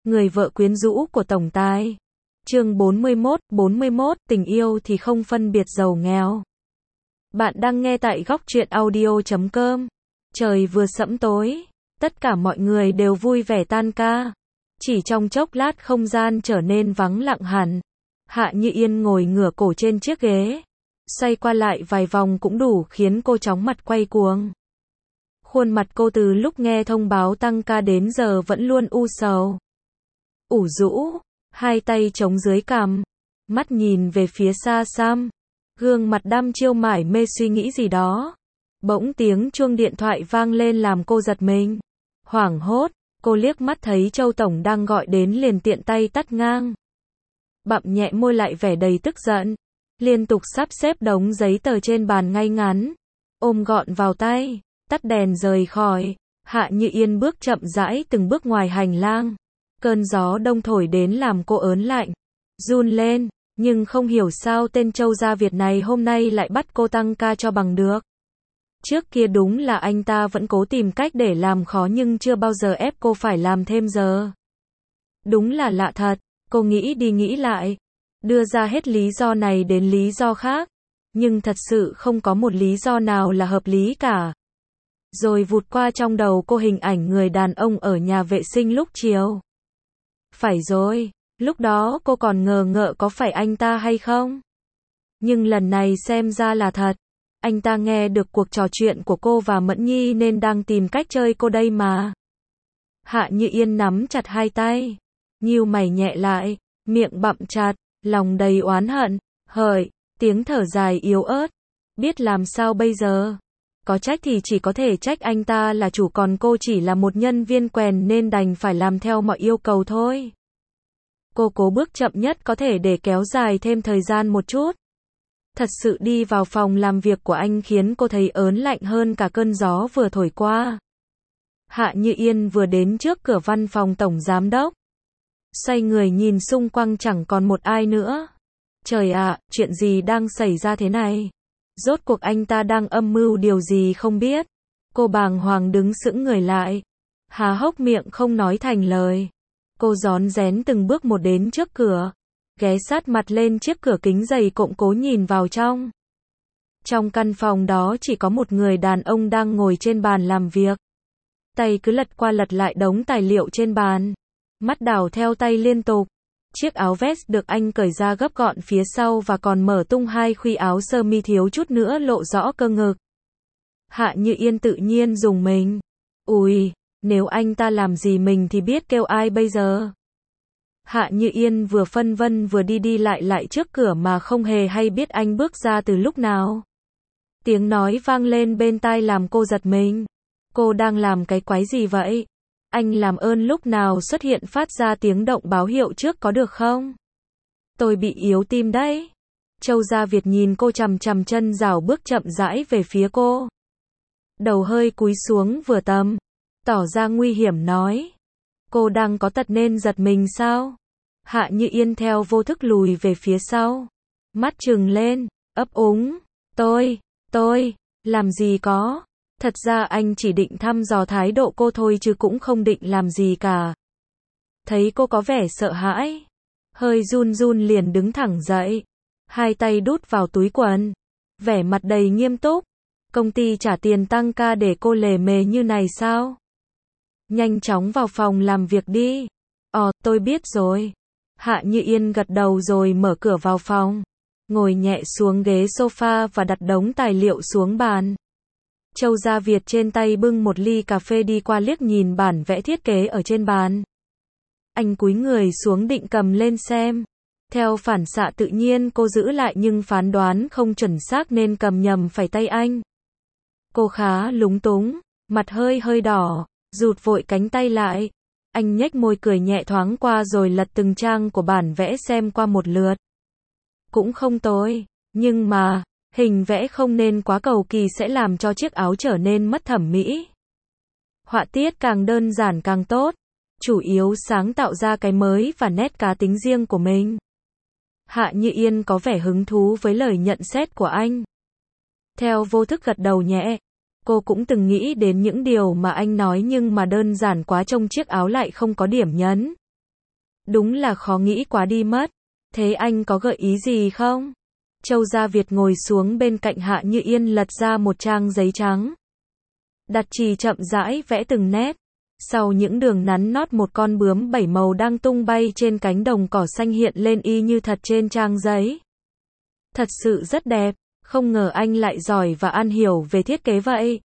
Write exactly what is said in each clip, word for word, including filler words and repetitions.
Người vợ quyến rũ của tổng tài. Chương bốn mươi mốt, bốn mươi mốt, tình yêu thì không phân biệt giàu nghèo. Bạn đang nghe tại góc truyện audio chấm com. Trời vừa sẫm tối, tất cả mọi người đều vui vẻ tan ca. Chỉ trong chốc lát không gian trở nên vắng lặng hẳn. Hạ Như Yên ngồi ngửa cổ trên chiếc ghế, xoay qua lại vài vòng cũng đủ khiến cô chóng mặt quay cuồng. Khuôn mặt cô từ lúc nghe thông báo tăng ca đến giờ vẫn luôn u sầu, ủ rũ, hai tay chống dưới cằm, mắt nhìn về phía xa xăm, gương mặt đăm chiêu mải mê suy nghĩ gì đó. Bỗng tiếng chuông điện thoại vang lên làm cô giật mình. Hoảng hốt, cô liếc mắt thấy Châu Tổng đang gọi đến liền tiện tay tắt ngang. Bặm nhẹ môi lại vẻ đầy tức giận, liên tục sắp xếp đống giấy tờ trên bàn ngay ngắn, ôm gọn vào tay, tắt đèn rời khỏi. Hạ Như Yên bước chậm rãi từng bước ngoài hành lang. Cơn gió đông thổi đến làm cô ớn lạnh, run lên, nhưng không hiểu sao tên Châu Gia Việt này hôm nay lại bắt cô tăng ca cho bằng được. Trước kia đúng là anh ta vẫn cố tìm cách để làm khó nhưng chưa bao giờ ép cô phải làm thêm giờ. Đúng là lạ thật, cô nghĩ đi nghĩ lại, đưa ra hết lý do này đến lý do khác, nhưng thật sự không có một lý do nào là hợp lý cả. Rồi vụt qua trong đầu cô hình ảnh người đàn ông ở nhà vệ sinh lúc chiều. Phải rồi, lúc đó cô còn ngờ ngợ có phải anh ta hay không. Nhưng lần này xem ra là thật. Anh ta nghe được cuộc trò chuyện của cô và Mẫn Nhi nên đang tìm cách chơi cô đây mà. Hạ Như Yên nắm chặt hai tay, nhíu mày nhẹ lại, miệng bặm chặt, lòng đầy oán hận, hỡi, tiếng thở dài yếu ớt. Biết làm sao bây giờ? Có trách thì chỉ có thể trách anh ta là chủ, còn cô chỉ là một nhân viên quèn nên đành phải làm theo mọi yêu cầu thôi. Cô cố bước chậm nhất có thể để kéo dài thêm thời gian một chút. Thật sự đi vào phòng làm việc của anh khiến cô thấy ớn lạnh hơn cả cơn gió vừa thổi qua. Hạ Như Yên vừa đến trước cửa văn phòng tổng giám đốc. Xoay người nhìn xung quanh chẳng còn một ai nữa. Trời ạ, chuyện gì đang xảy ra thế này? Rốt cuộc anh ta đang âm mưu điều gì không biết. Cô bàng hoàng đứng sững người lại, há hốc miệng không nói thành lời. Cô rón rén từng bước một đến trước cửa, ghé sát mặt lên chiếc cửa kính dày cộm cố nhìn vào trong. Trong căn phòng đó chỉ có một người đàn ông đang ngồi trên bàn làm việc. Tay cứ lật qua lật lại đống tài liệu trên bàn, mắt đảo theo tay liên tục. Chiếc áo vest được anh cởi ra gấp gọn phía sau và còn mở tung hai khuy áo sơ mi thiếu chút nữa lộ rõ cơ ngực. Hạ Như Yên tự nhiên rùng mình. Ui, nếu anh ta làm gì mình thì biết kêu ai bây giờ? Hạ Như Yên vừa phân vân vừa đi đi lại lại trước cửa mà không hề hay biết anh bước ra từ lúc nào. Tiếng nói vang lên bên tai làm cô giật mình. Cô đang làm cái quái gì vậy? Anh làm ơn lúc nào xuất hiện phát ra tiếng động báo hiệu trước có được không? Tôi bị yếu tim đấy. Châu Gia Việt nhìn cô chằm chằm chân rảo bước chậm rãi về phía cô. Đầu hơi cúi xuống vừa tầm, tỏ ra nguy hiểm nói. Cô đang có tật nên giật mình sao? Hạ Như Yên theo vô thức lùi về phía sau. Mắt trừng lên, ấp úng. Tôi, tôi, làm gì có. Thật ra anh chỉ định thăm dò thái độ cô thôi chứ cũng không định làm gì cả. Thấy cô có vẻ sợ hãi, hơi run run liền đứng thẳng dậy, hai tay đút vào túi quần, vẻ mặt đầy nghiêm túc. Công ty trả tiền tăng ca để cô lề mề như này sao? Nhanh chóng vào phòng làm việc đi. Ờ, tôi biết rồi. Hạ Như Yên gật đầu rồi mở cửa vào phòng, ngồi nhẹ xuống ghế sofa và đặt đống tài liệu xuống bàn. Châu Gia Việt trên tay bưng một ly cà phê đi qua liếc nhìn bản vẽ thiết kế ở trên bàn. Anh cúi người xuống định cầm lên xem. Theo phản xạ tự nhiên cô giữ lại nhưng phán đoán không chuẩn xác nên cầm nhầm phải tay anh. Cô khá lúng túng, mặt hơi hơi đỏ, rụt vội cánh tay lại. Anh nhếch môi cười nhẹ thoáng qua rồi lật từng trang của bản vẽ xem qua một lượt. Cũng không tồi, nhưng mà hình vẽ không nên quá cầu kỳ sẽ làm cho chiếc áo trở nên mất thẩm mỹ. Họa tiết càng đơn giản càng tốt, chủ yếu sáng tạo ra cái mới và nét cá tính riêng của mình. Hạ Như Yên có vẻ hứng thú với lời nhận xét của anh. Theo vô thức gật đầu nhẹ. Cô cũng từng nghĩ đến những điều mà anh nói nhưng mà đơn giản quá, trông chiếc áo lại không có điểm nhấn. Đúng là khó nghĩ quá đi mất. Thế anh có gợi ý gì không? Châu Gia Việt ngồi xuống bên cạnh Hạ Như Yên lật ra một trang giấy trắng. Đặt chì chậm rãi vẽ từng nét. Sau những đường nắn nót một con bướm bảy màu đang tung bay trên cánh đồng cỏ xanh hiện lên y như thật trên trang giấy. Thật sự rất đẹp, không ngờ anh lại giỏi và am hiểu về thiết kế vậy.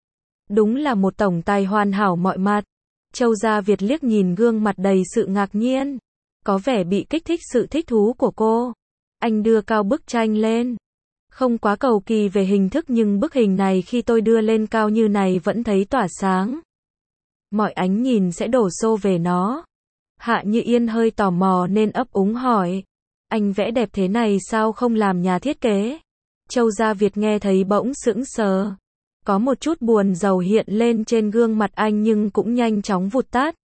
Đúng là một tổng tài hoàn hảo mọi mặt. Châu Gia Việt liếc nhìn gương mặt đầy sự ngạc nhiên. Có vẻ bị kích thích sự thích thú của cô. Anh đưa cao bức tranh lên. Không quá cầu kỳ về hình thức nhưng bức hình này khi tôi đưa lên cao như này vẫn thấy tỏa sáng. Mọi ánh nhìn sẽ đổ xô về nó. Hạ Như Yên hơi tò mò nên ấp úng hỏi. Anh vẽ đẹp thế này sao không làm nhà thiết kế? Châu Gia Việt nghe thấy bỗng sững sờ. Có một chút buồn rầu hiện lên trên gương mặt anh nhưng cũng nhanh chóng vụt tắt.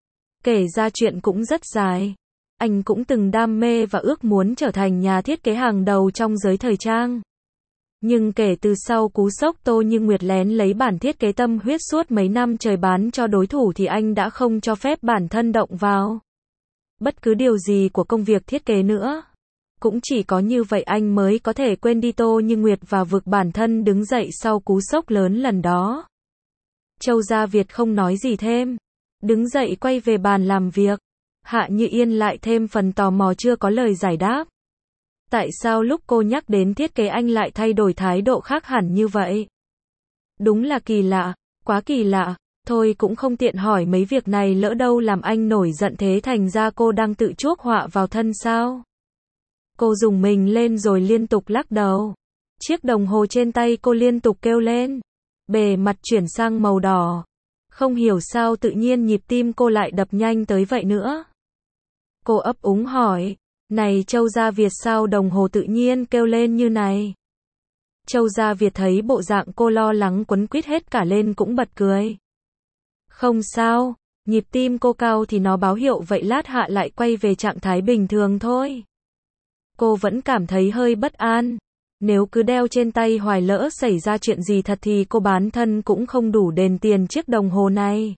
Kể ra chuyện cũng rất dài. Anh cũng từng đam mê và ước muốn trở thành nhà thiết kế hàng đầu trong giới thời trang. Nhưng kể từ sau cú sốc Tô Như Nguyệt lén lấy bản thiết kế tâm huyết suốt mấy năm trời bán cho đối thủ thì anh đã không cho phép bản thân động vào bất cứ điều gì của công việc thiết kế nữa. Cũng chỉ có như vậy anh mới có thể quên đi Tô Như Nguyệt và vực bản thân đứng dậy sau cú sốc lớn lần đó. Châu Gia Việt không nói gì thêm. Đứng dậy quay về bàn làm việc. Hạ Như Yên lại thêm phần tò mò chưa có lời giải đáp. Tại sao lúc cô nhắc đến thiết kế anh lại thay đổi thái độ khác hẳn như vậy? Đúng là kỳ lạ, quá kỳ lạ. Thôi cũng không tiện hỏi mấy việc này lỡ đâu làm anh nổi giận thế thành ra cô đang tự chuốc họa vào thân sao? Cô rùng mình lên rồi liên tục lắc đầu. Chiếc đồng hồ trên tay cô liên tục kêu lên. Bề mặt chuyển sang màu đỏ. Không hiểu sao tự nhiên nhịp tim cô lại đập nhanh tới vậy nữa. Cô ấp úng hỏi. Này Châu Gia Việt sao đồng hồ tự nhiên kêu lên như này? Châu Gia Việt thấy bộ dạng cô lo lắng quấn quýt hết cả lên cũng bật cười. Không sao, nhịp tim cô cao thì nó báo hiệu vậy lát Hạ lại quay về trạng thái bình thường thôi. Cô vẫn cảm thấy hơi bất an. Nếu cứ đeo trên tay hoài lỡ xảy ra chuyện gì thật thì cô bán thân cũng không đủ đền tiền chiếc đồng hồ này.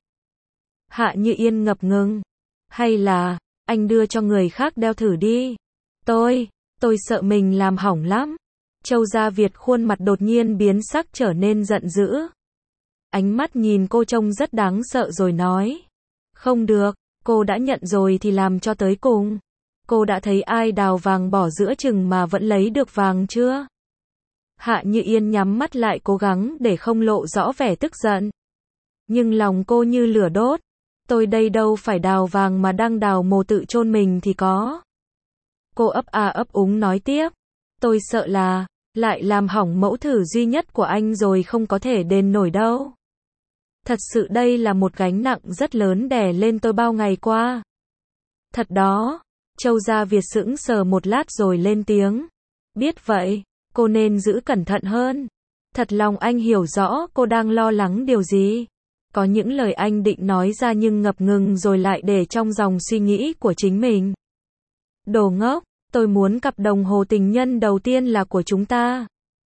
Hạ Như Yên ngập ngừng. Hay là, anh đưa cho người khác đeo thử đi. Tôi, tôi sợ mình làm hỏng lắm. Châu Gia Việt khuôn mặt đột nhiên biến sắc trở nên giận dữ. Ánh mắt nhìn cô trông rất đáng sợ rồi nói. Không được, cô đã nhận rồi thì làm cho tới cùng. Cô đã thấy ai đào vàng bỏ giữa chừng mà vẫn lấy được vàng chưa? Hạ Như Yên nhắm mắt lại cố gắng để không lộ rõ vẻ tức giận. Nhưng lòng cô như lửa đốt. Tôi đây đâu phải đào vàng mà đang đào mồ tự chôn mình thì có. Cô ấp a ấp úng nói tiếp. Tôi sợ là, lại làm hỏng mẫu thử duy nhất của anh rồi không có thể đền nổi đâu. Thật sự đây là một gánh nặng rất lớn đè lên tôi bao ngày qua. Thật đó. Châu Gia Việt sững sờ một lát rồi lên tiếng. Biết vậy, cô nên giữ cẩn thận hơn. Thật lòng anh hiểu rõ cô đang lo lắng điều gì. Có những lời anh định nói ra nhưng ngập ngừng rồi lại để trong dòng suy nghĩ của chính mình. Đồ ngốc, tôi muốn cặp đồng hồ tình nhân đầu tiên là của chúng ta.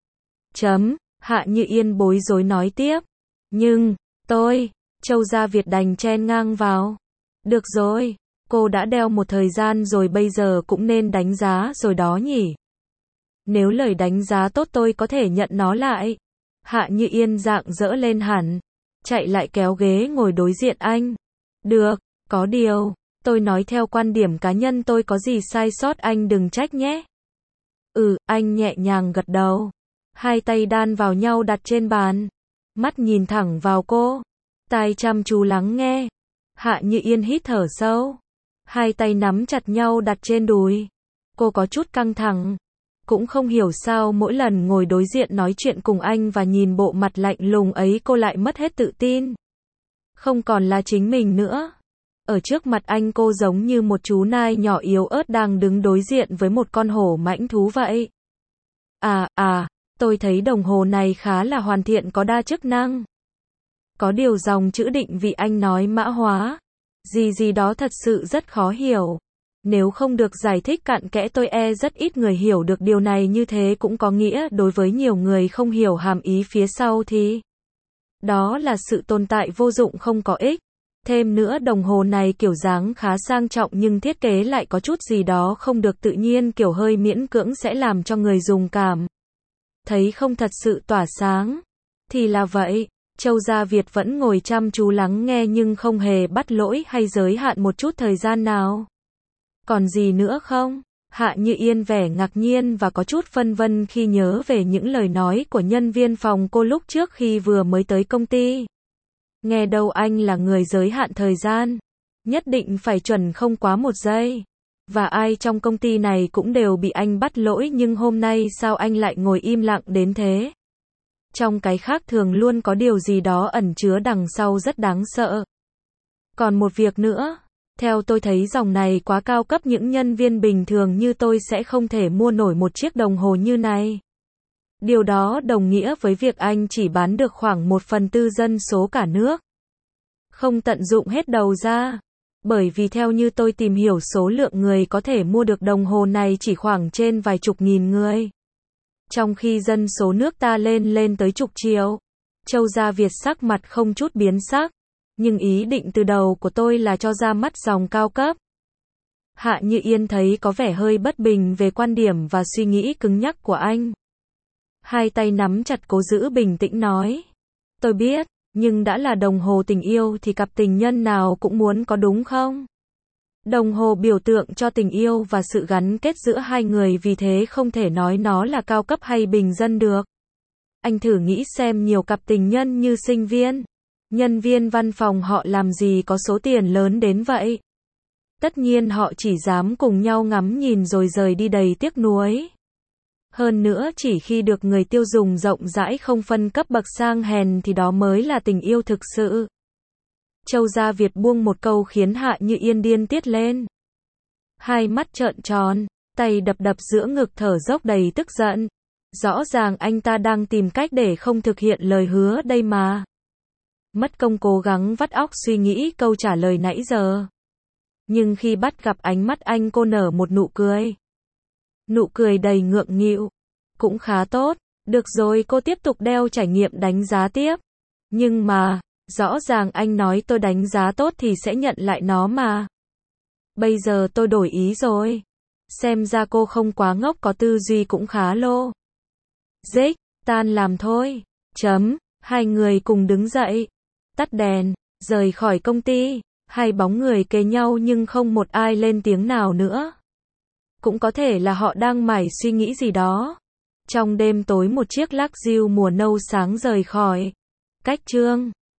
Chấm, Hạ Như Yên bối rối nói tiếp. Nhưng, tôi, Châu Gia Việt đành chen ngang vào. Được rồi, cô đã đeo một thời gian rồi bây giờ cũng nên đánh giá rồi đó nhỉ. Nếu lời đánh giá tốt tôi có thể nhận nó lại. Hạ Như Yên rạng rỡ lên hẳn. Chạy lại kéo ghế ngồi đối diện anh. Được, có điều, tôi nói theo quan điểm cá nhân tôi có gì sai sót anh đừng trách nhé. Ừ, anh nhẹ nhàng gật đầu. Hai tay đan vào nhau đặt trên bàn. Mắt nhìn thẳng vào cô. Tai chăm chú lắng nghe. Hạ Như Yên hít thở sâu. Hai tay nắm chặt nhau đặt trên đùi. Cô có chút căng thẳng. Cũng không hiểu sao mỗi lần ngồi đối diện nói chuyện cùng anh và nhìn bộ mặt lạnh lùng ấy cô lại mất hết tự tin. Không còn là chính mình nữa. Ở trước mặt anh cô giống như một chú nai nhỏ yếu ớt đang đứng đối diện với một con hổ mãnh thú vậy. À, à, tôi thấy đồng hồ này khá là hoàn thiện có đa chức năng. Có điều dòng chữ định vị anh nói mã hóa. Gì gì đó thật sự rất khó hiểu. Nếu không được giải thích cặn kẽ tôi e rất ít người hiểu được điều này như thế cũng có nghĩa đối với nhiều người không hiểu hàm ý phía sau thì đó là sự tồn tại vô dụng không có ích. Thêm nữa đồng hồ này kiểu dáng khá sang trọng nhưng thiết kế lại có chút gì đó không được tự nhiên, kiểu hơi miễn cưỡng sẽ làm cho người dùng cảm thấy không thật sự tỏa sáng. Thì là vậy. Châu Gia Việt vẫn ngồi chăm chú lắng nghe nhưng không hề bắt lỗi hay giới hạn một chút thời gian nào. Còn gì nữa không? Hạ Như Yên vẻ ngạc nhiên và có chút phân vân khi nhớ về những lời nói của nhân viên phòng cô lúc trước khi vừa mới tới công ty. Nghe đâu anh là người giới hạn thời gian. Nhất định phải chuẩn không quá một giây. Và ai trong công ty này cũng đều bị anh bắt lỗi nhưng hôm nay sao anh lại ngồi im lặng đến thế? Trong cái khác thường luôn có điều gì đó ẩn chứa đằng sau rất đáng sợ. Còn một việc nữa. Theo tôi thấy dòng này quá cao cấp, những nhân viên bình thường như tôi sẽ không thể mua nổi một chiếc đồng hồ như này. Điều đó đồng nghĩa với việc anh chỉ bán được khoảng một phần tư dân số cả nước. Không tận dụng hết đầu ra. Bởi vì theo như tôi tìm hiểu số lượng người có thể mua được đồng hồ này chỉ khoảng trên vài chục nghìn người. Trong khi dân số nước ta lên lên tới chục triệu. Châu Gia Việt sắc mặt không chút biến sắc. Nhưng ý định từ đầu của tôi là cho ra mắt dòng cao cấp. Hạ Như Yên thấy có vẻ hơi bất bình về quan điểm và suy nghĩ cứng nhắc của anh. Hai tay nắm chặt cố giữ bình tĩnh nói. Tôi biết, nhưng đã là đồng hồ tình yêu thì cặp tình nhân nào cũng muốn có đúng không? Đồng hồ biểu tượng cho tình yêu và sự gắn kết giữa hai người, vì thế không thể nói nó là cao cấp hay bình dân được. Anh thử nghĩ xem, nhiều cặp tình nhân như sinh viên, nhân viên văn phòng họ làm gì có số tiền lớn đến vậy. Tất nhiên họ chỉ dám cùng nhau ngắm nhìn rồi rời đi đầy tiếc nuối. Hơn nữa chỉ khi được người tiêu dùng rộng rãi không phân cấp bậc sang hèn thì đó mới là tình yêu thực sự. Châu Gia Việt buông một câu khiến Hạ Như Yên điên tiết lên. Hai mắt trợn tròn, tay đập đập giữa ngực thở dốc đầy tức giận. Rõ ràng anh ta đang tìm cách để không thực hiện lời hứa đây mà. Mất công cố gắng vắt óc suy nghĩ câu trả lời nãy giờ. Nhưng khi bắt gặp ánh mắt anh, cô nở một nụ cười. Nụ cười đầy ngượng nghịu. Cũng khá tốt. Được rồi, cô tiếp tục đeo trải nghiệm đánh giá tiếp. Nhưng mà, rõ ràng anh nói tôi đánh giá tốt thì sẽ nhận lại nó mà. Bây giờ tôi đổi ý rồi. Xem ra cô không quá ngốc, có tư duy cũng khá lô. Dích, tan làm thôi. Chấm. Hai người cùng đứng dậy. Tắt đèn, rời khỏi công ty. Hai bóng người kề nhau nhưng không một ai lên tiếng nào nữa. Cũng có thể là họ đang mải suy nghĩ gì đó. Trong đêm tối, một chiếc Lexus mùa nâu sáng rời khỏi cách chương.